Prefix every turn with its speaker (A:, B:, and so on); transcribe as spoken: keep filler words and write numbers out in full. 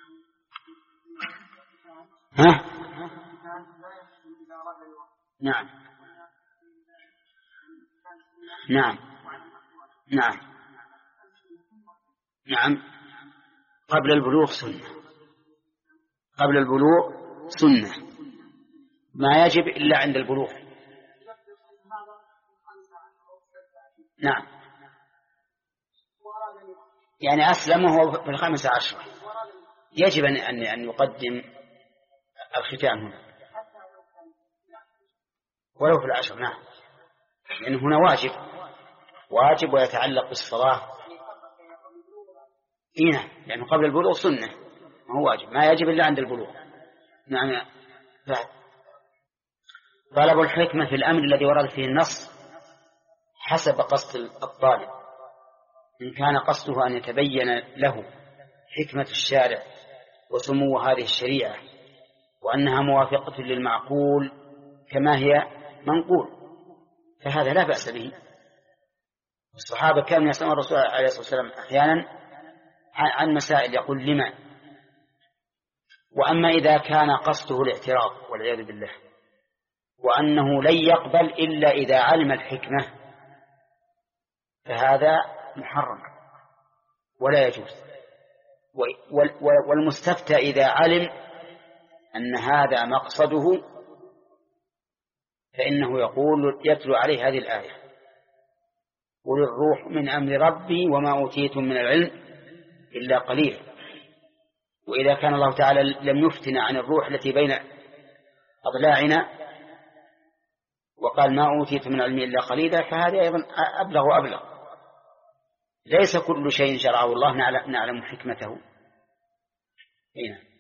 A: ها؟ نعم نعم نعم نعم قبل البلوغ سنة، قبل البلوغ سنة، ما يجب إلا عند البلوغ. نعم يعني أسلم وهو في الخامسة عشرة يجب أن أن يقدم الختان هنا ولو في العشر. نعم لأن يعني هنا واجب واجب ويتعلق بالصلاة. هنا يعني قبل البلوغ سنة ما هو واجب، ما يجب إلا عند البلوغ. نعم. طلب الحكمة في الأمر الذي ورد فيه النص حسب قصد الطالب، إن كان قصده أن يتبين له حكمة الشارع وسمو هذه الشريعة وأنها موافقة للمعقول كما هي منقول فهذا لا بأس به. الصحابة كانوا يسألون الرسول عليه الصلاة والسلام أحيانا عن مسائل يقول لما. وأما إذا كان قصده الاعتراض والعياذ بالله وأنه لن يقبل إلا إذا علم الحكمة فهذا محرم ولا يجوز. والمستفتى إذا علم أن هذا مقصده فإنه يقول يتلو عليه هذه الآية قل الروح من أمر ربي وما أوتيتم من العلم إلا قليل. وإذا كان الله تعالى لم يفتنا عن الروح التي بين أضلاعنا وقال ما أوتيتم من العلم إلا قليلا فهذا أيضا أبلغ وأبلغ. ليس كل شيء شرعه الله نعلم حكمته. هنا